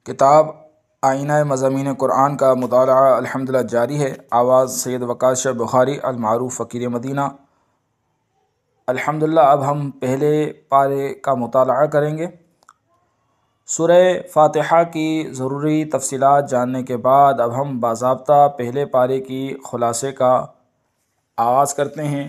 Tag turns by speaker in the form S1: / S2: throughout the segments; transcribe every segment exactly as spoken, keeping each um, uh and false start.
S1: کتاب آئینہ مضامین قرآن کا مطالعہ الحمدللہ جاری ہے۔ آواز سید وقاص شاہ بخاری المعروف فقیر مدینہ۔ الحمدللہ اب ہم پہلے پارے کا مطالعہ کریں گے۔ سورہ فاتحہ کی ضروری تفصیلات جاننے کے بعد اب ہم باضابطہ پہلے پارے کی خلاصے کا آغاز کرتے ہیں۔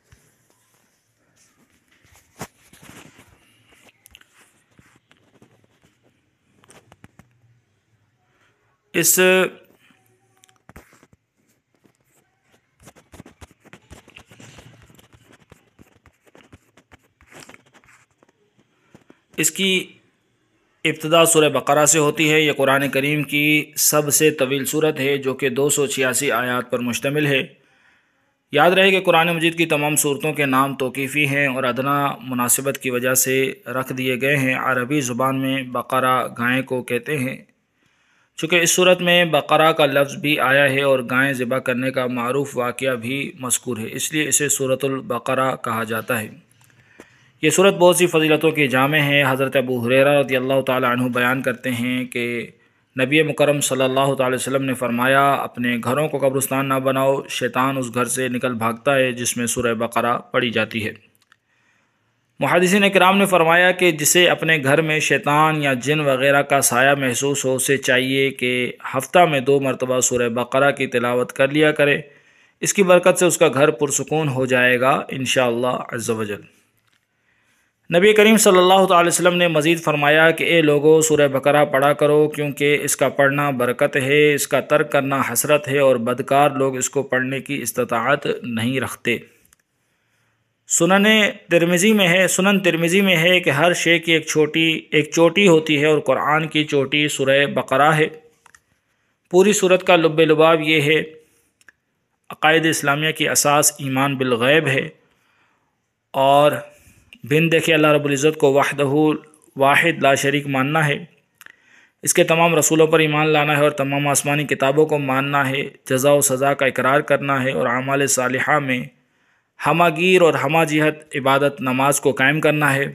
S1: اس اس کی ابتدا سورہ بقرہ سے ہوتی ہے۔ یہ قرآن کریم کی سب سے طویل سورت ہے جو کہ دو سو چھیاسی آیات پر مشتمل ہے۔ یاد رہے کہ قرآن مجید کی تمام صورتوں کے نام توقیفی ہیں اور ادنا مناسبت کی وجہ سے رکھ دیے گئے ہیں۔ عربی زبان میں بقرہ گائے کو کہتے ہیں۔ چونکہ اس صورت میں بقرہ کا لفظ بھی آیا ہے اور گائے ذبح کرنے کا معروف واقعہ بھی مذکور ہے، اس لیے اسے سورۃ البقرہ کہا جاتا ہے۔ یہ صورت بہت سی فضیلتوں کی جامع ہے۔ حضرت ابو ہریرہ رضی اللہ تعالی عنہ بیان کرتے ہیں کہ نبی مکرم صلی اللہ تعالی وسلم نے فرمایا، اپنے گھروں کو قبرستان نہ بناؤ، شیطان اس گھر سے نکل بھاگتا ہے جس میں سورہ بقرہ پڑھی جاتی ہے۔ محدثین کرام نے فرمایا کہ جسے اپنے گھر میں شیطان یا جن وغیرہ کا سایہ محسوس ہو، اسے چاہیے کہ ہفتہ میں دو مرتبہ سورہ بقرہ کی تلاوت کر لیا کرے۔ اس کی برکت سے اس کا گھر پرسکون ہو جائے گا انشاءاللہ عز و جل۔ نبی کریم صلی اللہ تعالی وسلم نے مزید فرمایا کہ اے لوگو، سورہ بقرہ پڑھا کرو کیونکہ اس کا پڑھنا برکت ہے، اس کا ترک کرنا حسرت ہے اور بدکار لوگ اس کو پڑھنے کی استطاعت نہیں رکھتے۔ سنن ترمذی میں ہے سنن ترمذی میں ہے کہ ہر شے کی ایک چھوٹی ایک چوٹی ہوتی ہے اور قرآن کی چوٹی سورہ بقرہ ہے۔ پوری صورت کا لب لباب یہ ہے، عقائد اسلامیہ کی اساس ایمان بالغیب ہے اور بن دیکھے اللہ رب العزت کو وحدہ واحد لا شریک ماننا ہے، اس کے تمام رسولوں پر ایمان لانا ہے اور تمام آسمانی کتابوں کو ماننا ہے، جزا و سزا کا اقرار کرنا ہے اور اعمال صالحہ میں ہمہ گیر اور ہمہ جہت عبادت نماز کو قائم کرنا ہے۔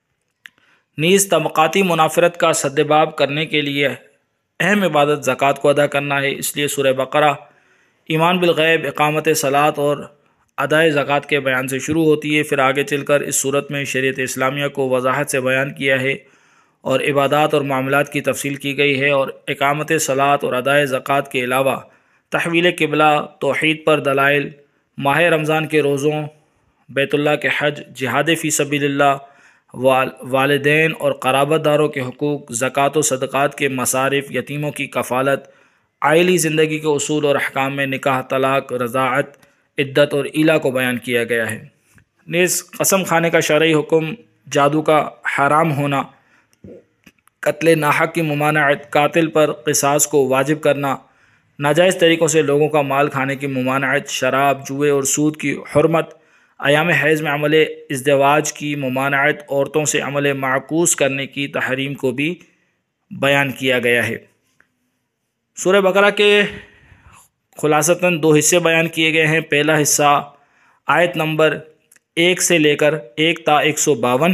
S1: نیز طبقاتی منافرت کا سدباب کرنے کے لیے اہم عبادت زکوٰۃ کو ادا کرنا ہے۔ اس لیے سورہ بقرہ ایمان بالغیب، اقامت صلاۃ اور ادائے زکوٰۃ کے بیان سے شروع ہوتی ہے، پھر آگے چل کر اس صورت میں شریعت اسلامیہ کو وضاحت سے بیان کیا ہے اور عبادات اور معاملات کی تفصیل کی گئی ہے، اور اقامت صلاۃ اور ادائے زکوٰۃ کے علاوہ تحویل قبلہ، توحید پر دلائل، ماہ رمضان کے روزوں، بیت اللہ کے حج، جہاد فی سبیل اللہ، والدین اور قرابت داروں کے حقوق، زکوٰۃ و صدقات کے مصارف، یتیموں کی کفالت، عائلی زندگی کے اصول اور احکام میں نکاح، طلاق، رضاعت، عدت اور ایلا کو بیان کیا گیا ہے۔ نیز قسم کھانے کا شرعی حکم، جادو کا حرام ہونا، قتل ناحق کی ممانعت، قاتل پر قصاص کو واجب کرنا، ناجائز طریقوں سے لوگوں کا مال کھانے کی ممانعت، شراب، جوئے اور سود کی حرمت، ایام حیض میں عمل ازدواج کی ممانعت، عورتوں سے عمل معکوس کرنے کی تحریم کو بھی بیان کیا گیا ہے۔ سورہ بقرہ کے خلاصتاً دو حصے بیان کیے گئے ہیں۔ پہلا حصہ آیت نمبر ایک سے لے کر ایک تا ایک سو باون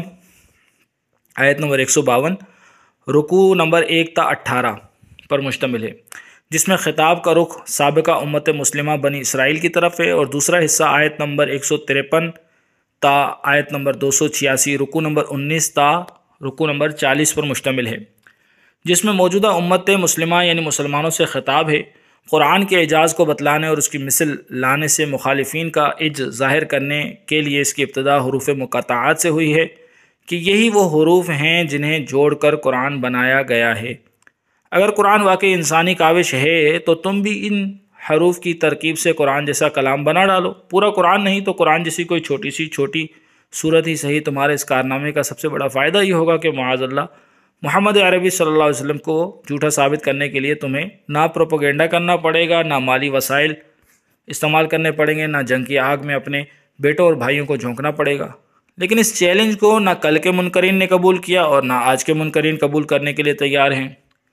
S1: آیت نمبر ایک سو باون رکوع نمبر ایک تا اٹھارہ پر مشتمل ہے، جس میں خطاب کا رخ سابقہ امت مسلمہ بنی اسرائیل کی طرف ہے، اور دوسرا حصہ آیت نمبر ایک سو تریپن تا آیت نمبر دو سو چھیاسی رکوع نمبر انیس تا رکوع نمبر چالیس پر مشتمل ہے، جس میں موجودہ امت مسلمہ یعنی مسلمانوں سے خطاب ہے۔ قرآن کے اعجاز کو بتلانے اور اس کی مثل لانے سے مخالفین کا عجز ظاہر کرنے کے لیے اس کی ابتدا حروف مقطعات سے ہوئی ہے کہ یہی وہ حروف ہیں جنہیں جوڑ کر قرآن بنایا گیا ہے۔ اگر قرآن واقعی انسانی کاوش ہے تو تم بھی ان حروف کی ترکیب سے قرآن جیسا کلام بنا ڈالو۔ پورا قرآن نہیں تو قرآن جیسی کوئی چھوٹی سی چھوٹی صورت ہی صحیح۔ تمہارے اس کارنامے کا سب سے بڑا فائدہ یہ ہوگا کہ معاذ اللہ محمد عربی صلی اللہ علیہ وسلم کو جھوٹا ثابت کرنے کے لیے تمہیں نہ پروپیگنڈا کرنا پڑے گا، نہ مالی وسائل استعمال کرنے پڑیں گے، نہ جنگ کی آگ میں اپنے بیٹوں اور بھائیوں کو جھونکنا پڑے گا۔ لیکن اس چیلنج کو نہ کل کے منکرین نے قبول کیا اور نہ آج کے منکرین قبول کرنے کے لیے تیار ہیں۔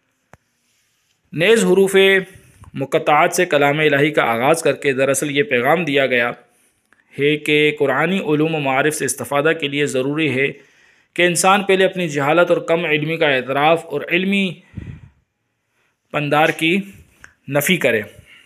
S1: نیز حروف مقطعات سے کلام الہی کا آغاز کر کے دراصل یہ پیغام دیا گیا ہے کہ قرآنی علوم و معارف سے استفادہ کے لیے ضروری ہے کہ انسان پہلے اپنی جہالت اور کم علمی کا اعتراف اور علمی پندار کی نفی کرے۔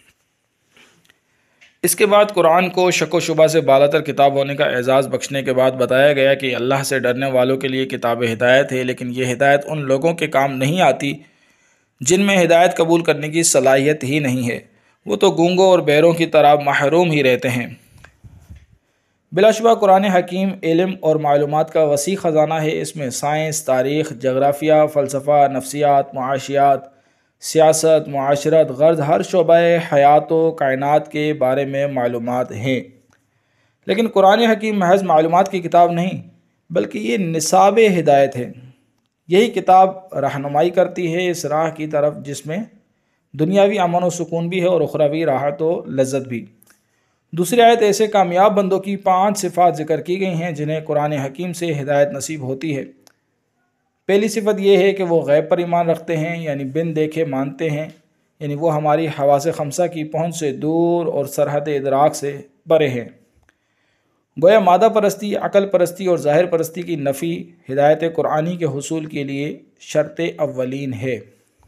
S1: اس کے بعد قرآن کو شک و شبہ سے بالاتر کتاب ہونے کا اعزاز بخشنے کے بعد بتایا گیا کہ اللہ سے ڈرنے والوں کے لیے کتاب ہدایت ہے، لیکن یہ ہدایت ان لوگوں کے کام نہیں آتی جن میں ہدایت قبول کرنے کی صلاحیت ہی نہیں ہے، وہ تو گونگوں اور بہروں کی طرح محروم ہی رہتے ہیں۔ بلا شبہ قرآن حکیم علم اور معلومات کا وسیع خزانہ ہے۔ اس میں سائنس، تاریخ، جغرافیہ، فلسفہ، نفسیات، معاشیات، سیاست، معاشرت، غرض ہر شعبہ حیات و کائنات کے بارے میں معلومات ہیں۔ لیکن قرآن حکیم محض معلومات کی کتاب نہیں، بلکہ یہ نصاب ہدایت ہے۔ یہی کتاب رہنمائی کرتی ہے اس راہ کی طرف جس میں دنیاوی امن و سکون بھی ہے اور اخروی راحت و لذت بھی۔ دوسری آیت ایسے کامیاب بندوں کی پانچ صفات ذکر کی گئی ہیں جنہیں قرآن حکیم سے ہدایت نصیب ہوتی ہے۔ پہلی صفت یہ ہے کہ وہ غیب پر ایمان رکھتے ہیں، یعنی بن دیکھے مانتے ہیں، یعنی وہ ہماری حواس خمسہ کی پہنچ سے دور اور سرحد ادراک سے پرے ہیں۔ گویا مادہ پرستی، عقل پرستی اور ظاہر پرستی کی نفی ہدایت قرآنی کے حصول کے لیے شرط اولین ہے۔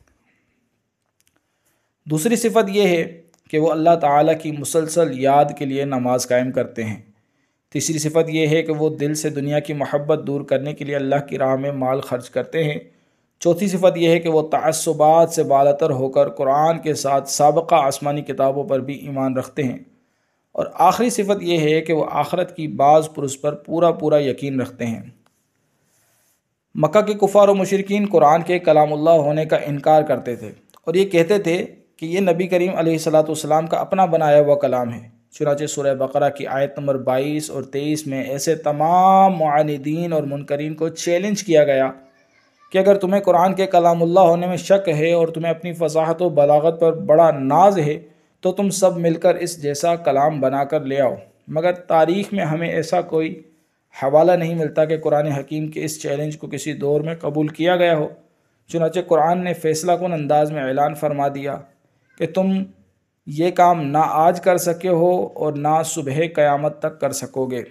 S1: دوسری صفت یہ ہے کہ وہ اللہ تعالیٰ کی مسلسل یاد کے لیے نماز قائم کرتے ہیں۔ تیسری صفت یہ ہے کہ وہ دل سے دنیا کی محبت دور کرنے کے لیے اللہ کی راہ میں مال خرچ کرتے ہیں۔ چوتھی صفت یہ ہے کہ وہ تعصبات سے بالاتر ہو کر قرآن کے ساتھ سابقہ آسمانی کتابوں پر بھی ایمان رکھتے ہیں۔ اور آخری صفت یہ ہے کہ وہ آخرت کی بعض پرس پر پورا پورا یقین رکھتے ہیں۔ مکہ کے کفار و مشرکین قرآن کے کلام اللہ ہونے کا انکار کرتے تھے اور یہ کہتے تھے کہ یہ نبی کریم علیہ الصلاۃ والسلام کا اپنا بنایا ہوا کلام ہے۔ چنانچہ سورہ بقرہ کی آیت نمبر بائیس اور تیئیس میں ایسے تمام معاندین اور منکرین کو چیلنج کیا گیا کہ اگر تمہیں قرآن کے کلام اللہ ہونے میں شک ہے اور تمہیں اپنی فصاحت و بلاغت پر بڑا ناز ہے تو تم سب مل کر اس جیسا کلام بنا کر لے آؤ، مگر تاریخ میں ہمیں ایسا کوئی حوالہ نہیں ملتا کہ قرآن حکیم کے اس چیلنج کو کسی دور میں قبول کیا گیا ہو۔ چنانچہ قرآن نے فیصلہ کن انداز میں اعلان فرما دیا کہ تم یہ کام نہ آج کر سکے ہو اور نہ صبح قیامت تک کر سکو گے۔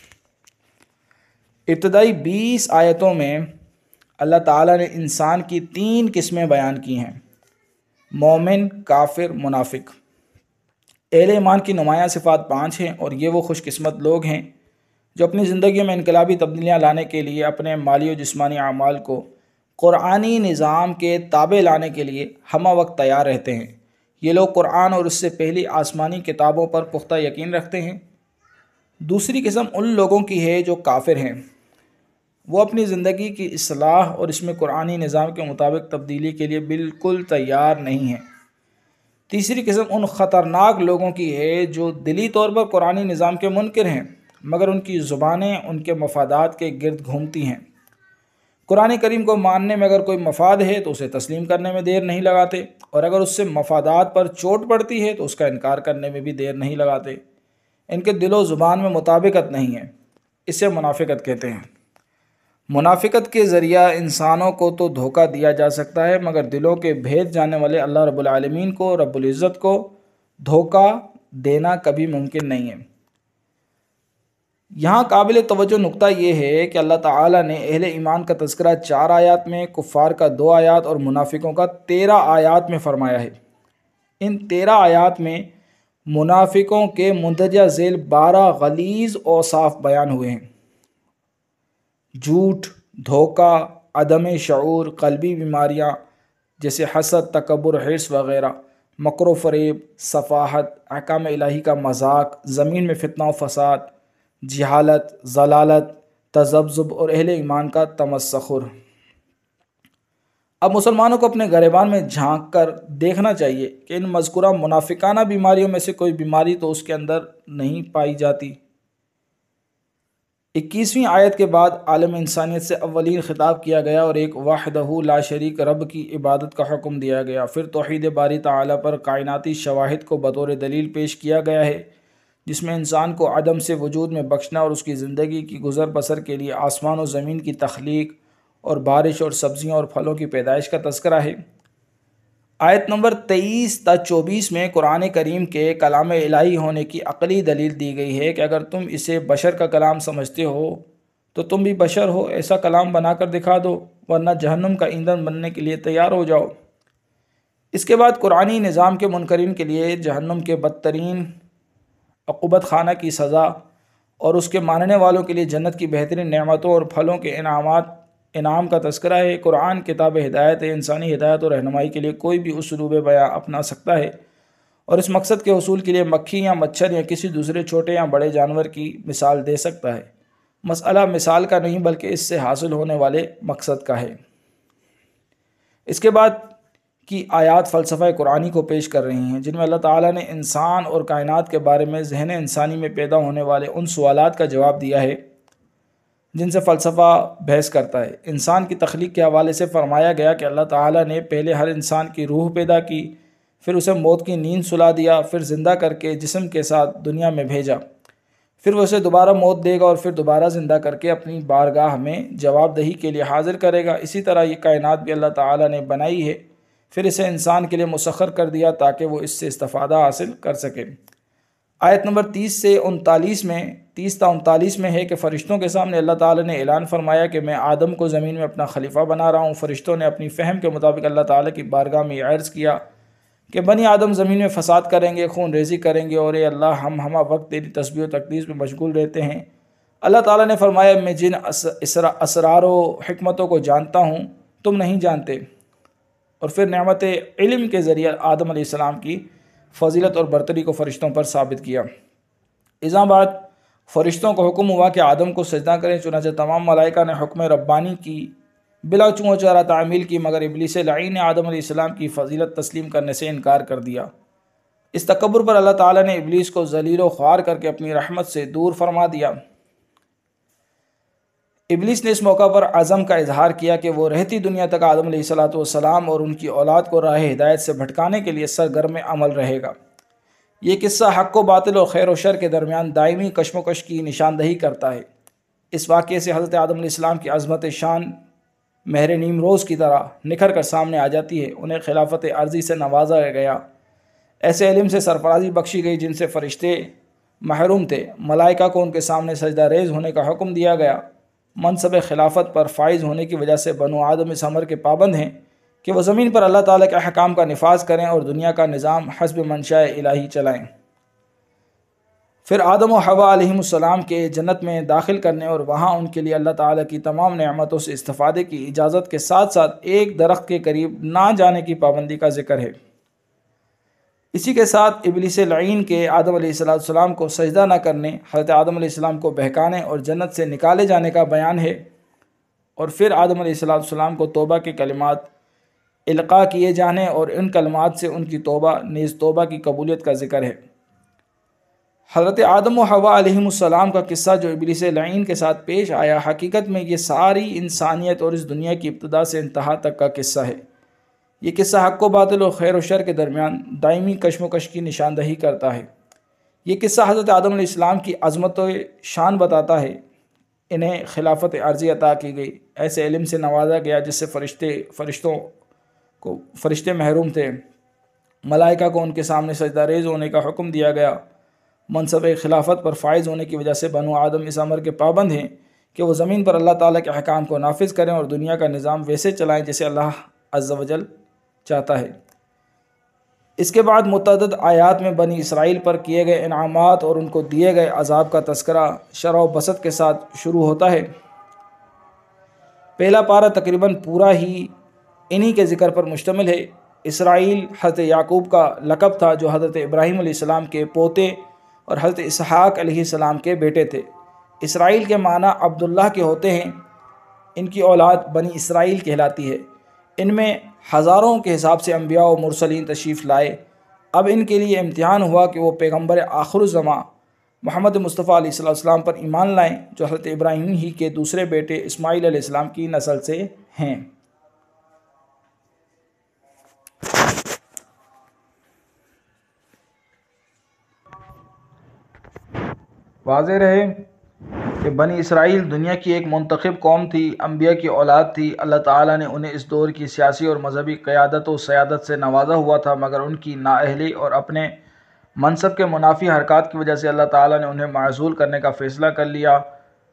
S1: ابتدائی بیس آیتوں میں اللہ تعالیٰ نے انسان کی تین قسمیں بیان کی ہیں: مومن، کافر، منافق۔ اہل ایمان کی نمایاں صفات پانچ ہیں اور یہ وہ خوش قسمت لوگ ہیں جو اپنی زندگی میں انقلابی تبدیلیاں لانے کے لیے اپنے مالی و جسمانی اعمال کو قرآنی نظام کے تابع لانے کے لیے ہمہ وقت تیار رہتے ہیں۔ یہ لوگ قرآن اور اس سے پہلی آسمانی کتابوں پر پختہ یقین رکھتے ہیں۔ دوسری قسم ان لوگوں کی ہے جو کافر ہیں، وہ اپنی زندگی کی اصلاح اور اس میں قرآنی نظام کے مطابق تبدیلی کے لیے بالکل تیار نہیں ہیں۔ تیسری قسم ان خطرناک لوگوں کی ہے جو دلی طور پر قرآنی نظام کے منکر ہیں، مگر ان کی زبانیں ان کے مفادات کے گرد گھومتی ہیں۔ قرآن کریم کو ماننے میں اگر کوئی مفاد ہے تو اسے تسلیم کرنے میں دیر نہیں لگاتے، اور اگر اس سے مفادات پر چوٹ پڑتی ہے تو اس کا انکار کرنے میں بھی دیر نہیں لگاتے۔ ان کے دل و زبان میں مطابقت نہیں ہے، اسے منافقت کہتے ہیں۔ منافقت کے ذریعہ انسانوں کو تو دھوکہ دیا جا سکتا ہے، مگر دلوں کے بھید جاننے والے اللہ رب العالمین کو، رب العزت کو دھوکہ دینا کبھی ممکن نہیں ہے۔ یہاں قابل توجہ نقطہ یہ ہے کہ اللہ تعالیٰ نے اہل ایمان کا تذکرہ چار آیات میں، کفار کا دو آیات اور منافقوں کا تیرہ آیات میں فرمایا ہے۔ ان تیرہ آیات میں منافقوں کے مندرجہ ذیل بارہ غلیظ اوصاف بیان ہوئے ہیں: جھوٹ، دھوکہ، عدم شعور، قلبی بیماریاں جیسے حسد، تکبر، حرص وغیرہ، مکر و فریب، سفاہت، احکام الہی کا مذاق، زمین میں فتنہ و فساد، جہالت، ضلالت، تذبذب اور اہل ایمان کا تمسخر۔ اب مسلمانوں کو اپنے گریبان میں جھانک کر دیکھنا چاہیے کہ ان مذکورہ منافقانہ بیماریوں میں سے کوئی بیماری تو اس کے اندر نہیں پائی جاتی۔ اکیسویں آیت کے بعد عالم انسانیت سے اولین خطاب کیا گیا اور ایک وحدہ لا شریک رب کی عبادت کا حکم دیا گیا۔ پھر توحید باری تعالیٰ پر کائناتی شواہد کو بطور دلیل پیش کیا گیا ہے، جس میں انسان کو عدم سے وجود میں بخشنا اور اس کی زندگی کی گزر بسر کے لیے آسمان و زمین کی تخلیق اور بارش اور سبزیوں اور پھلوں کی پیدائش کا تذکرہ ہے۔ آیت نمبر تیئیس تا چوبیس میں قرآن کریم کے کلام الہی ہونے کی عقلی دلیل دی گئی ہے کہ اگر تم اسے بشر کا کلام سمجھتے ہو تو تم بھی بشر ہو، ایسا کلام بنا کر دکھا دو ورنہ جہنم کا ایندھن بننے کے لیے تیار ہو جاؤ۔ اس کے بعد قرآنی نظام کے منکرین کے لیے جہنم کے بدترین عقوبت خانہ کی سزا اور اس کے ماننے والوں کے لیے جنت کی بہترین نعمتوں اور پھلوں کے انعامات انعام کا تذکرہ ہے۔ قرآن کتاب ہدایت ہے، انسانی ہدایت اور رہنمائی کے لیے کوئی بھی اسلوب بیاں اپنا سکتا ہے اور اس مقصد کے حصول کے لیے مکھی یا مچھر یا کسی دوسرے چھوٹے یا بڑے جانور کی مثال دے سکتا ہے۔ مسئلہ مثال کا نہیں بلکہ اس سے حاصل ہونے والے مقصد کا ہے۔ اس کے بعد کی آیات فلسفہ قرآنی کو پیش کر رہی ہیں، جن میں اللہ تعالیٰ نے انسان اور کائنات کے بارے میں ذہن انسانی میں پیدا ہونے والے ان سوالات کا جواب دیا ہے جن سے فلسفہ بحث کرتا ہے۔ انسان کی تخلیق کے حوالے سے فرمایا گیا کہ اللہ تعالیٰ نے پہلے ہر انسان کی روح پیدا کی، پھر اسے موت کی نیند سلا دیا، پھر زندہ کر کے جسم کے ساتھ دنیا میں بھیجا، پھر وہ اسے دوبارہ موت دے گا اور پھر دوبارہ زندہ کر کے اپنی بارگاہ میں جواب دہی کے لیے حاضر کرے گا۔ اسی طرح یہ کائنات بھی اللہ تعالیٰ نے بنائی ہے، پھر اسے انسان کے لیے مسخر کر دیا تاکہ وہ اس سے استفادہ حاصل کر سکے۔ آیت نمبر تیس سے انتالیس میں تیس تا انتالیس میں ہے کہ فرشتوں کے سامنے اللہ تعالیٰ نے اعلان فرمایا کہ میں آدم کو زمین میں اپنا خلیفہ بنا رہا ہوں۔ فرشتوں نے اپنی فہم کے مطابق اللہ تعالیٰ کی بارگاہ میں یہ عرض کیا کہ بنی آدم زمین میں فساد کریں گے، خون ریزی کریں گے، اور اے اللہ ہم ہمہ وقت تیری تسبیح و تقدیس میں مشغول رہتے ہیں۔ اللہ تعالیٰ نے فرمایا میں جن اسرار و حکمتوں کو جانتا ہوں تم نہیں جانتے، اور پھر نعمت علم کے ذریعے آدم علیہ السلام کی فضیلت اور برتری کو فرشتوں پر ثابت کیا۔ اذا بعد فرشتوں کو حکم ہوا کہ آدم کو سجدہ کریں، چنانچہ تمام ملائکہ نے حکم ربانی کی بلا چوں چارہ تعمیل کی، مگر ابلیس لعین نے آدم علیہ السلام کی فضیلت تسلیم کرنے سے انکار کر دیا۔ اس تکبر پر اللہ تعالیٰ نے ابلیس کو ذلیل و خوار کر کے اپنی رحمت سے دور فرما دیا۔ ابلیس نے اس موقع پر عزم کا اظہار کیا کہ وہ رہتی دنیا تک آدم علیہ السلام اور ان کی اولاد کو راہ ہدایت سے بھٹکانے کے لیے سرگرم عمل رہے گا۔ یہ قصہ حق و باطل اور خیر و شر کے درمیان دائمی کشمکش کی نشاندہی کرتا ہے۔ اس واقعے سے حضرت آدم علیہ السلام کی عظمت شان مہر نیم روز کی طرح نکھر کر سامنے آ جاتی ہے۔ انہیں خلافت عرضی سے نوازا گیا، ایسے علم سے سرفرازی بخشی گئی جن سے فرشتے محروم تھے، ملائکہ کو ان کے سامنے سجدہ ریز ہونے کا حکم دیا گیا۔ منصب خلافت پر فائز ہونے کی وجہ سے بنو آدم اس امر کے پابند ہیں کہ وہ زمین پر اللہ تعالیٰ کے احکام کا نفاذ کریں اور دنیا کا نظام حسب منشاء الہی چلائیں۔ پھر آدم و حوا علیہم السلام کے جنت میں داخل کرنے اور وہاں ان کے لیے اللہ تعالیٰ کی تمام نعمتوں سے استفادے کی اجازت کے ساتھ ساتھ ایک درخت کے قریب نہ جانے کی پابندی کا ذکر ہے۔ اسی کے ساتھ ابلیس لعین کے آدم علیہ السلام کو سجدہ نہ کرنے، حضرت آدم علیہ السلام کو بہکانے اور جنت سے نکالے جانے کا بیان ہے، اور پھر آدم علیہ السلام کو توبہ کے کلمات القاء کیے جانے اور ان کلمات سے ان کی توبہ نیز توبہ کی قبولیت کا ذکر ہے۔ حضرت آدم و حوا علیہم السلام کا قصہ جو ابلیس لعین کے ساتھ پیش آیا، حقیقت میں یہ ساری انسانیت اور اس دنیا کی ابتدا سے انتہا تک کا قصہ ہے۔ یہ قصہ حق و باطل اور خیر و شر کے درمیان دائمی کشمکش کی نشاندہی کرتا ہے۔ یہ قصہ حضرت آدم علیہ السلام کی عظمت و شان بتاتا ہے۔ انہیں خلافت عرضی عطا کی گئی، ایسے علم سے نوازا گیا جس سے فرشتے فرشتوں کو فرشتے محروم تھے، ملائکہ کو ان کے سامنے سجدہ ریز ہونے کا حکم دیا گیا۔ منصب خلافت پر فائز ہونے کی وجہ سے بنو آدم اس امر کے پابند ہیں کہ وہ زمین پر اللہ تعالیٰ کے احکام کو نافذ کریں اور دنیا کا نظام ویسے چلائیں جسے اللہ عز و جل چاہتا ہے۔ اس کے بعد متعدد آیات میں بنی اسرائیل پر کیے گئے انعامات اور ان کو دیے گئے عذاب کا تذکرہ شرح و بسط کے ساتھ شروع ہوتا ہے۔ پہلا پارہ تقریباً پورا ہی انہی کے ذکر پر مشتمل ہے۔ اسرائیل حضرت یعقوب کا لقب تھا جو حضرت ابراہیم علیہ السلام کے پوتے اور حضرت اسحاق علیہ السلام کے بیٹے تھے۔ اسرائیل کے معنی عبداللہ کے ہوتے ہیں۔ ان کی اولاد بنی اسرائیل کہلاتی ہے۔ ان میں ہزاروں کے حساب سے انبیاء و مرسلین تشریف لائے۔ اب ان کے لیے امتحان ہوا کہ وہ پیغمبر آخر الزماں محمد مصطفیٰ علیہ السلام پر ایمان لائیں جو حضرت ابراہیم ہی کے دوسرے بیٹے اسماعیل علیہ السلام کی نسل سے ہیں۔ واضح رہے کہ بنی اسرائیل دنیا کی ایک منتخب قوم تھی، انبیاء کی اولاد تھی۔ اللہ تعالیٰ نے انہیں اس دور کی سیاسی اور مذہبی قیادت و سیادت سے نوازا ہوا تھا، مگر ان کی نااہلی اور اپنے منصب کے منافی حرکات کی وجہ سے اللہ تعالیٰ نے انہیں معزول کرنے کا فیصلہ کر لیا۔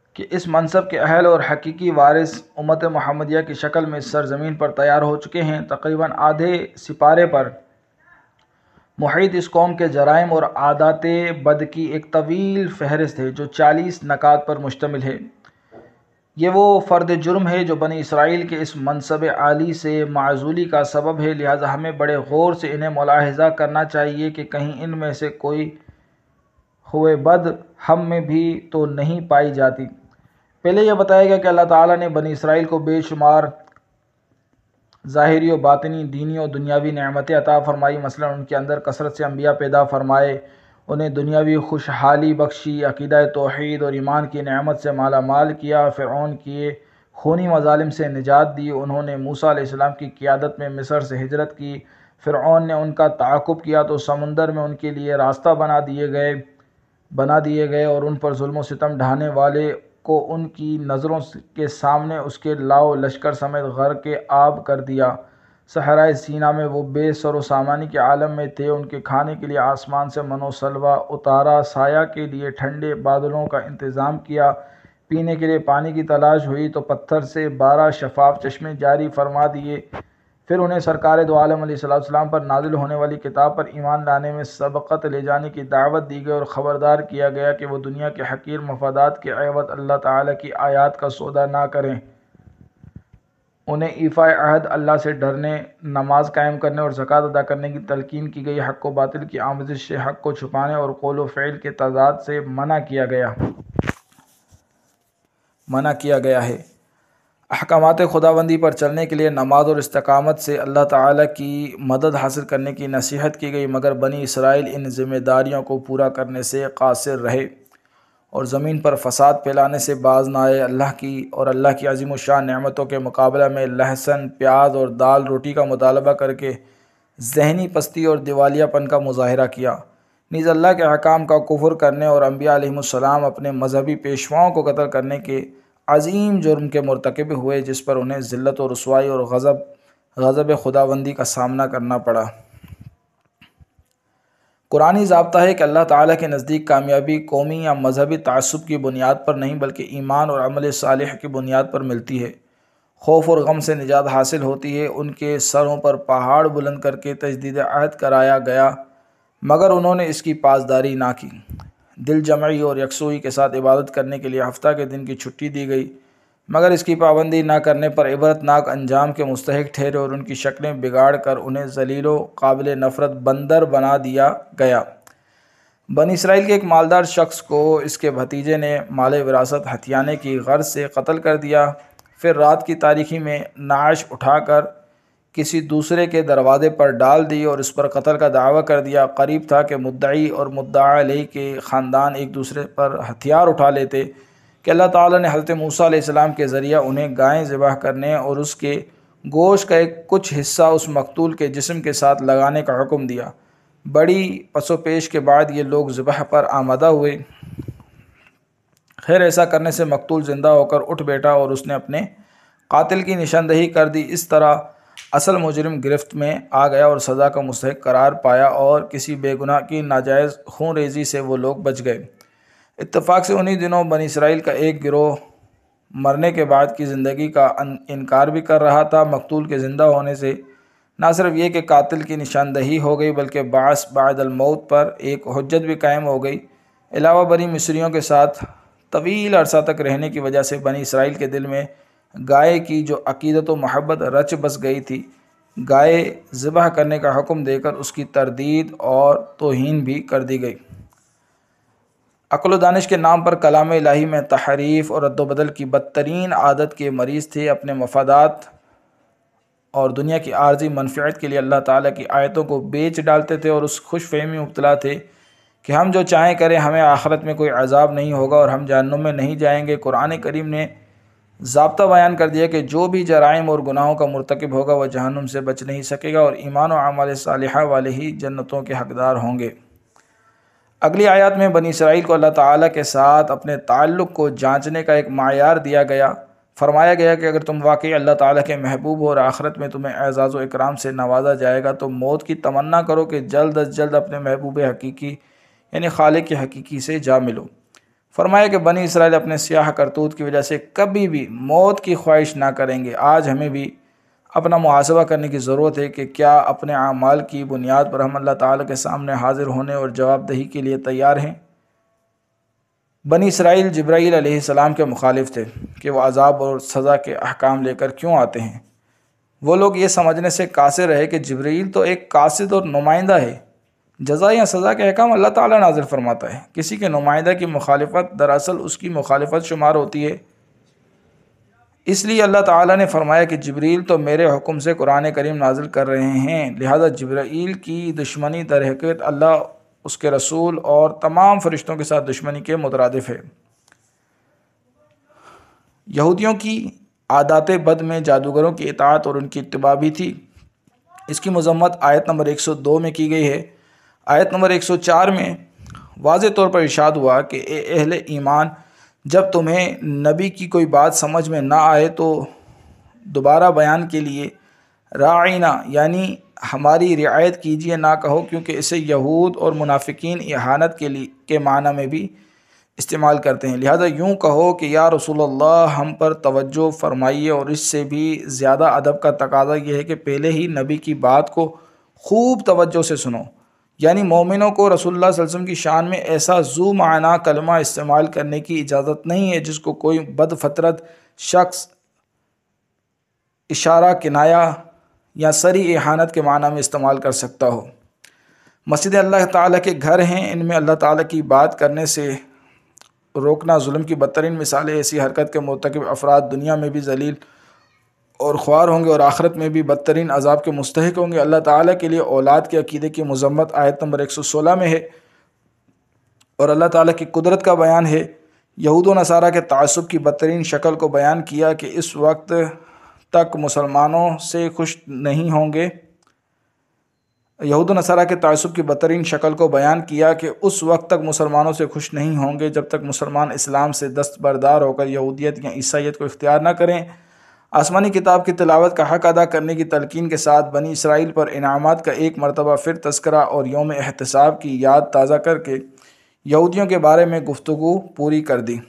S1: کہ اس منصب کے اہل اور حقیقی وارث امت محمدیہ کی شکل میں اس سرزمین پر تیار ہو چکے ہیں۔ تقریباً آدھے سپارے پر محیط اس قوم کے جرائم اور عادات بد کی ایک طویل فہرست ہے جو چالیس نکات پر مشتمل ہے۔ یہ وہ فرد جرم ہے جو بنی اسرائیل کے اس منصب عالی سے معزولی کا سبب ہے، لہٰذا ہمیں بڑے غور سے انہیں ملاحظہ کرنا چاہیے کہ کہیں ان میں سے کوئی ہوئے بد ہم میں بھی تو نہیں پائی جاتی۔ پہلے یہ بتایا گیا کہ اللہ تعالیٰ نے بنی اسرائیل کو بے شمار ظاہری و باطنی، دینی و دنیاوی نعمتیں عطا فرمائی، مثلا ان کے اندر کثرت سے انبیاء پیدا فرمائے، انہیں دنیاوی خوشحالی بخشی، عقیدہ توحید اور ایمان کی نعمت سے مالا مال کیا، فرعون کیے خونی مظالم سے نجات دی، انہوں نے موسیٰ علیہ السلام کی قیادت میں مصر سے ہجرت کی، فرعون نے ان کا تعاقب کیا تو سمندر میں ان کے لیے راستہ بنا دیے گئے بنا دیے گئے اور ان پر ظلم و ستم ڈھانے والے کو ان کی نظروں کے سامنے اس کے لاؤ لشکر سمیت غرق آب کر دیا۔ صحرائے سینا میں وہ بے سر و سامانی کے عالم میں تھے، ان کے کھانے کے لیے آسمان سے من و سلوہ اتارا، سایہ کے لیے ٹھنڈے بادلوں کا انتظام کیا، پینے کے لیے پانی کی تلاش ہوئی تو پتھر سے بارہ شفاف چشمے جاری فرما دیے، پھر انہیں سرکار دو عالم علیہ السلام پر نازل ہونے والی کتاب پر ایمان لانے میں سبقت لے جانے کی دعوت دی گئی اور خبردار کیا گیا کہ وہ دنیا کے حقیر مفادات کے عوض اللہ تعالیٰ کی آیات کا سودا نہ کریں۔ انہیں ایفائے عہد، اللہ سے ڈرنے، نماز قائم کرنے اور زکوٰۃ ادا کرنے کی تلقین کی گئی، حق و باطل کی آمیزش سے، حق کو چھپانے اور قول و فعل کے تضاد سے منع کیا گیا منع کیا گیا ہے۔ احکامات خداوندی پر چلنے کے لیے نماز اور استقامت سے اللہ تعالیٰ کی مدد حاصل کرنے کی نصیحت کی گئی، مگر بنی اسرائیل ان ذمہ داریوں کو پورا کرنے سے قاصر رہے اور زمین پر فساد پھیلانے سے باز نہ آئے۔ اللہ کی اور اللہ کی عظیم الشان نعمتوں کے مقابلہ میں لہسن، پیاز اور دال روٹی کا مطالبہ کر کے ذہنی پستی اور دیوالیہ پن کا مظاہرہ کیا، نیز اللہ کے احکام کا کفر کرنے اور انبیاء علیہم السلام اپنے مذہبی پیشواؤں کو قتل کرنے کے عظیم جرم کے مرتکب ہوئے، جس پر انہیں ذلت و رسوائی اور غضب غضب خداوندی کا سامنا کرنا پڑا۔ قرآنی ضابطہ ہے کہ اللہ تعالیٰ کے نزدیک کامیابی قومی یا مذہبی تعصب کی بنیاد پر نہیں بلکہ ایمان اور عمل صالح کی بنیاد پر ملتی ہے۔ خوف اور غم سے نجات حاصل ہوتی ہے۔ ان کے سروں پر پہاڑ بلند کر کے تجدید عہد کرایا گیا مگر انہوں نے اس کی پاسداری نہ کی۔ دل جمعی اور یکسوئی کے ساتھ عبادت کرنے کے لیے ہفتہ کے دن کی چھٹی دی گئی مگر اس کی پابندی نہ کرنے پر عبرتناک انجام کے مستحق ٹھہرے اور ان کی شکلیں بگاڑ کر انہیں ذلیل و قابل نفرت بندر بنا دیا گیا۔ بنی اسرائیل کے ایک مالدار شخص کو اس کے بھتیجے نے مال وراثت ہتھیانے کی غرض سے قتل کر دیا، پھر رات کی تاریکی میں نعش اٹھا کر کسی دوسرے کے دروازے پر ڈال دی اور اس پر قتل کا دعویٰ کر دیا۔ قریب تھا کہ مدعی اور مدعا علیہ کے خاندان ایک دوسرے پر ہتھیار اٹھا لیتے کہ اللہ تعالیٰ نے حضرت موسیٰ علیہ السلام کے ذریعہ انہیں گائیں ذبح کرنے اور اس کے گوشت کا ایک کچھ حصہ اس مقتول کے جسم کے ساتھ لگانے کا حکم دیا۔ بڑی پس و پیش کے بعد یہ لوگ ذبح پر آمادہ ہوئے۔ خیر ایسا کرنے سے مقتول زندہ ہو کر اٹھ بیٹھا اور اس نے اپنے قاتل کی نشاندہی کر دی۔ اس طرح اصل مجرم گرفت میں آ گیا اور سزا کا مستحق قرار پایا اور کسی بے گناہ کی ناجائز خون ریزی سے وہ لوگ بچ گئے۔ اتفاق سے انہی دنوں بنی اسرائیل کا ایک گروہ مرنے کے بعد کی زندگی کا انکار بھی کر رہا تھا۔ مقتول کے زندہ ہونے سے نہ صرف یہ کہ قاتل کی نشاندہی ہو گئی بلکہ بعث بعد الموت پر ایک حجت بھی قائم ہو گئی۔ علاوہ بنی مصریوں کے ساتھ طویل عرصہ تک رہنے کی وجہ سے بنی اسرائیل کے دل میں گائے کی جو عقیدت و محبت رچ بس گئی تھی، گائے ذبح کرنے کا حکم دے کر اس کی تردید اور توہین بھی کر دی گئی۔ عقل و دانش کے نام پر کلام الہی میں تحریف اور رد و بدل کی بدترین عادت کے مریض تھے۔ اپنے مفادات اور دنیا کی عارضی منفعت کے لیے اللہ تعالیٰ کی آیتوں کو بیچ ڈالتے تھے اور اس خوش فہمی میں مبتلا تھے کہ ہم جو چاہیں کریں، ہمیں آخرت میں کوئی عذاب نہیں ہوگا اور ہم جہنم میں نہیں جائیں گے۔ قرآن کریم نے ضابطہ بیان کر دیا کہ جو بھی جرائم اور گناہوں کا مرتکب ہوگا وہ جہنم سے بچ نہیں سکے گا اور ایمان و اعمال صالحہ والے ہی جنتوں کے حقدار ہوں گے۔ اگلی آیات میں بنی اسرائیل کو اللہ تعالیٰ کے ساتھ اپنے تعلق کو جانچنے کا ایک معیار دیا گیا۔ فرمایا گیا کہ اگر تم واقعی اللہ تعالیٰ کے محبوب ہو اور آخرت میں تمہیں اعزاز و اکرام سے نوازا جائے گا تو موت کی تمنا کرو کہ جلد از جلد اپنے محبوب حقیقی یعنی خالق حقیقی سے جا ملو۔ فرمایا کہ بنی اسرائیل اپنے سیاہ کرتوت کی وجہ سے کبھی بھی موت کی خواہش نہ کریں گے۔ آج ہمیں بھی اپنا محاسبہ کرنے کی ضرورت ہے کہ کیا اپنے اعمال کی بنیاد پر ہم اللہ تعالیٰ کے سامنے حاضر ہونے اور جواب دہی کے لیے تیار ہیں؟ بنی اسرائیل جبرائیل علیہ السلام کے مخالف تھے کہ وہ عذاب اور سزا کے احکام لے کر کیوں آتے ہیں۔ وہ لوگ یہ سمجھنے سے قاصر رہے کہ جبرائیل تو ایک قاصد اور نمائندہ ہے، جزا یا سزا کے احکام اللہ تعالیٰ نازل فرماتا ہے۔ کسی کے نمائندہ کی مخالفت دراصل اس کی مخالفت شمار ہوتی ہے۔ اس لیے اللہ تعالیٰ نے فرمایا کہ جبرائیل تو میرے حکم سے قرآن کریم نازل کر رہے ہیں، لہذا جبرائیل کی دشمنی در حقیقت اللہ، اس کے رسول اور تمام فرشتوں کے ساتھ دشمنی کے مترادف ہے۔ یہودیوں کی عادات بد میں جادوگروں کی اطاعت اور ان کی اتباع بھی تھی۔ اس کی مذمت آیت نمبر ایک سو دو میں کی گئی ہے۔ آیت نمبر ایک سو چار میں واضح طور پر ارشاد ہوا کہ اے اہل ایمان، جب تمہیں نبی کی کوئی بات سمجھ میں نہ آئے تو دوبارہ بیان کے لیے راعینا یعنی ہماری رعایت کیجیے نہ کہو، کیونکہ اسے یہود اور منافقین اہانت کے لیے کے معنی میں بھی استعمال کرتے ہیں۔ لہذا یوں کہو کہ یا رسول اللہ ہم پر توجہ فرمائیے، اور اس سے بھی زیادہ ادب کا تقاضا یہ ہے کہ پہلے ہی نبی کی بات کو خوب توجہ سے سنو۔ یعنی مومنوں کو رسول اللہ صلی اللہ علیہ وسلم کی شان میں ایسا ذو معنی کلمہ استعمال کرنے کی اجازت نہیں ہے جس کو کوئی بد فطرت شخص اشارہ، کنایہ یا صریح اہانت کے معنی میں استعمال کر سکتا ہو۔ مسجد اللہ تعالیٰ کے گھر ہیں، ان میں اللہ تعالیٰ کی بات کرنے سے روکنا ظلم کی بدترین مثال ہے۔ ایسی حرکت کے مرتکب افراد دنیا میں بھی ذلیل اور خوار ہوں گے اور آخرت میں بھی بدترین عذاب کے مستحق ہوں گے۔ اللہ تعالیٰ کے لیے اولاد کے عقیدے کی مذمت آیت نمبر ایک سو سولہ میں ہے، اور اللہ تعالیٰ کی قدرت کا بیان ہے۔ یہود و نصارہ کے تعصب کی بدترین شکل کو بیان کیا کہ اس وقت تک مسلمانوں سے خوش نہیں ہوں گے یہود و نصارہ کے تعصب کی بدترین شکل کو بیان کیا کہ اس وقت تک مسلمانوں سے خوش نہیں ہوں گے جب تک مسلمان اسلام سے دستبردار ہو کر یہودیت یا عیسائیت کو اختیار نہ کریں۔ آسمانی کتاب کی تلاوت کا حق ادا کرنے کی تلقین کے ساتھ بنی اسرائیل پر انعامات کا ایک مرتبہ پھر تذکرہ اور یوم احتساب کی یاد تازہ کر کے یہودیوں کے بارے میں گفتگو پوری کر دی۔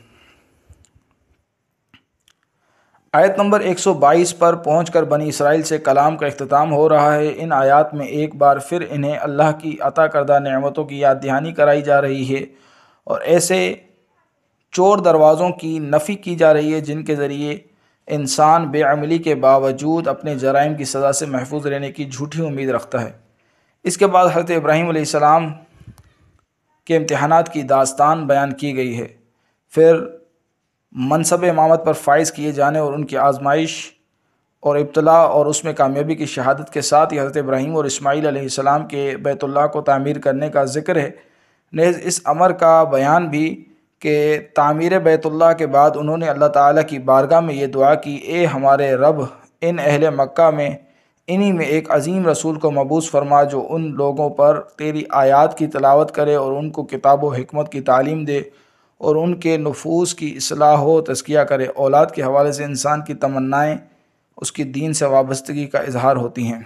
S1: آیت نمبر ایک سو بائیس پر پہنچ کر بنی اسرائیل سے کلام کا اختتام ہو رہا ہے۔ ان آیات میں ایک بار پھر انہیں اللہ کی عطا کردہ نعمتوں کی یاد دہانی کرائی جا رہی ہے اور ایسے چور دروازوں کی نفی کی جا رہی ہے جن کے ذریعے انسان بے عملی کے باوجود اپنے جرائم کی سزا سے محفوظ رہنے کی جھوٹی امید رکھتا ہے۔ اس کے بعد حضرت ابراہیم علیہ السلام کے امتحانات کی داستان بیان کی گئی ہے، پھر منصب امامت پر فائز کیے جانے اور ان کی آزمائش اور ابتلا اور اس میں کامیابی کی شہادت کے ساتھ ہی حضرت ابراہیم اور اسماعیل علیہ السلام کے بیت اللہ کو تعمیر کرنے کا ذکر ہے۔ نیز اس امر کا بیان بھی کہ تعمیر بیت اللہ کے بعد انہوں نے اللہ تعالیٰ کی بارگاہ میں یہ دعا کی، اے ہمارے رب، ان اہل مکہ میں انہی میں ایک عظیم رسول کو مبعوث فرما جو ان لوگوں پر تیری آیات کی تلاوت کرے اور ان کو کتاب و حکمت کی تعلیم دے اور ان کے نفوس کی اصلاح و تزکیہ کرے۔ اولاد کے حوالے سے انسان کی تمنائیں اس کی دین سے وابستگی کا اظہار ہوتی ہیں،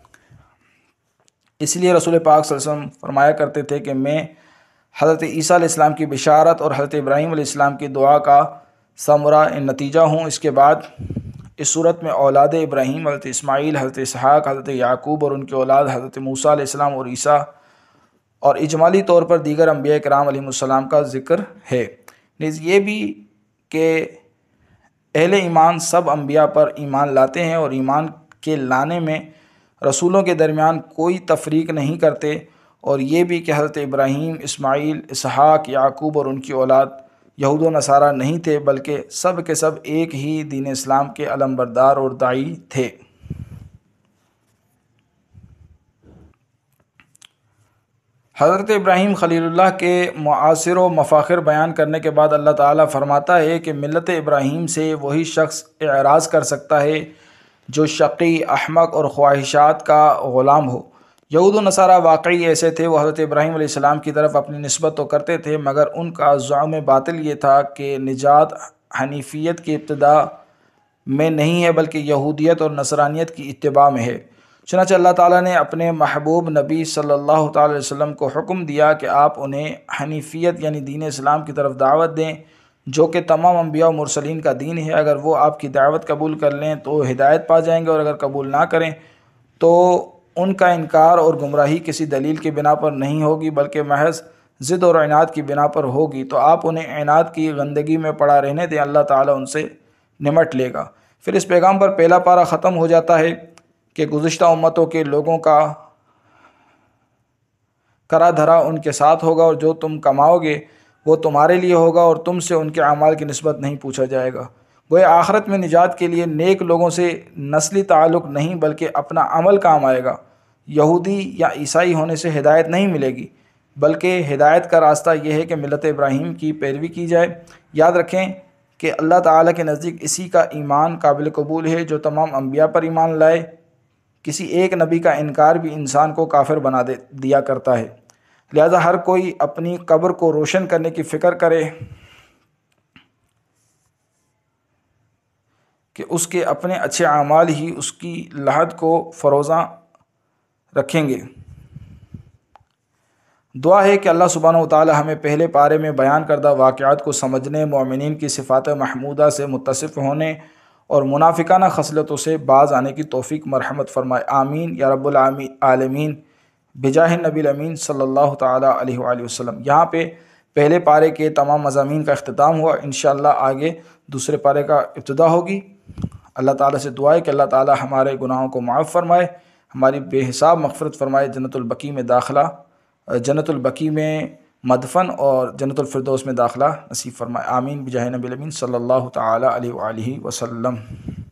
S1: اس لیے رسول پاک صلی اللہ علیہ وسلم فرمایا کرتے تھے کہ میں حضرت عیسیٰ علیہ السلام کی بشارت اور حضرت ابراہیم علیہ السلام کی دعا کا ثمرہ نتیجہ ہوں۔ اس کے بعد اس صورت میں اولاد ابراہیم حضرت اسماعیل، حضرت اسحاق، حضرت یعقوب اور ان کے اولاد حضرت موسیٰ علیہ السلام اور عیسیٰ اور اجمالی طور پر دیگر انبیاء کرام علیہ السلام کا ذکر ہے۔ نیز یہ بھی کہ اہل ایمان سب انبیاء پر ایمان لاتے ہیں اور ایمان کے لانے میں رسولوں کے درمیان کوئی تفریق نہیں کرتے، اور یہ بھی کہ حضرت ابراہیم، اسماعیل، اسحاق، یعقوب اور ان کی اولاد یہود و نصارہ نہیں تھے بلکہ سب کے سب ایک ہی دین اسلام کے علمبردار اور داعی تھے۔ حضرت ابراہیم خلیل اللہ کے معاصر و مفاخر بیان کرنے کے بعد اللہ تعالیٰ فرماتا ہے کہ ملت ابراہیم سے وہی شخص اعراض کر سکتا ہے جو شقی، احمق اور خواہشات کا غلام ہو۔ یہود و نصارہ واقعی ایسے تھے، وہ حضرت ابراہیم علیہ السلام کی طرف اپنی نسبت تو کرتے تھے مگر ان کا زعم باطل یہ تھا کہ نجات حنیفیت کی ابتدا میں نہیں ہے بلکہ یہودیت اور نصرانیت کی اتباع میں ہے۔ چنانچہ اللہ تعالیٰ نے اپنے محبوب نبی صلی اللہ تعالی علیہ وسلم کو حکم دیا کہ آپ انہیں حنیفیت یعنی دین اسلام کی طرف دعوت دیں، جو کہ تمام انبیاء و مرسلین کا دین ہے۔ اگر وہ آپ کی دعوت قبول کر لیں تو ہدایت پا جائیں گے، اور اگر قبول نہ کریں تو ان کا انکار اور گمراہی کسی دلیل کی بنا پر نہیں ہوگی بلکہ محض ضد اور عناد کی بنا پر ہوگی، تو آپ انہیں عناد کی گندگی میں پڑا رہنے دیں، اللہ تعالیٰ ان سے نمٹ لے گا۔ پھر اس پیغام پر پہلا پارہ ختم ہو جاتا ہے کہ گزشتہ امتوں کے لوگوں کا کرا دھرا ان کے ساتھ ہوگا، اور جو تم کماؤ گے وہ تمہارے لیے ہوگا، اور تم سے ان کے اعمال کی نسبت نہیں پوچھا جائے گا۔ گویا آخرت میں نجات کے لیے نیک لوگوں سے نسلی تعلق نہیں بلکہ اپنا عمل کام آئے گا۔ یہودی یا عیسائی ہونے سے ہدایت نہیں ملے گی، بلکہ ہدایت کا راستہ یہ ہے کہ ملت ابراہیم کی پیروی کی جائے۔ یاد رکھیں کہ اللہ تعالیٰ کے نزدیک اسی کا ایمان قابل قبول ہے جو تمام انبیاء پر ایمان لائے۔ کسی ایک نبی کا انکار بھی انسان کو کافر بنا دے دیا کرتا ہے، لہذا ہر کوئی اپنی قبر کو روشن کرنے کی فکر کرے کہ اس کے اپنے اچھے اعمال ہی اس کی لحد کو فروزاں رکھیں گے۔ دعا ہے کہ اللہ سبحانہ و تعالی ہمیں پہلے پارے میں بیان کردہ واقعات کو سمجھنے، مومنین کی صفات محمودہ سے متصف ہونے اور منافقانہ خصلتوں سے باز آنے کی توفیق مرحمت فرمائے، آمین یا رب العالمین بجاہ نبی الامین صلی اللہ تعالی علیہ وآلہ وسلم۔ یہاں پہ پہلے پارے کے تمام مضامین کا اختتام ہوا، انشاءاللہ آگے دوسرے پارے کا ابتدا ہوگی۔ اللہ تعالیٰ سے دعا ہے کہ اللہ تعالیٰ ہمارے گناہوں کو معاف فرمائے، ہماری بے حساب مغفرت فرمائے، جنت البقیع میں داخلہ جنت البقیع میں مدفن اور جنت الفردوس میں داخلہ نصیب فرمائے، آمین بجاہ نبی الامین صلی اللہ تعالی علیہ وآلہ وسلم۔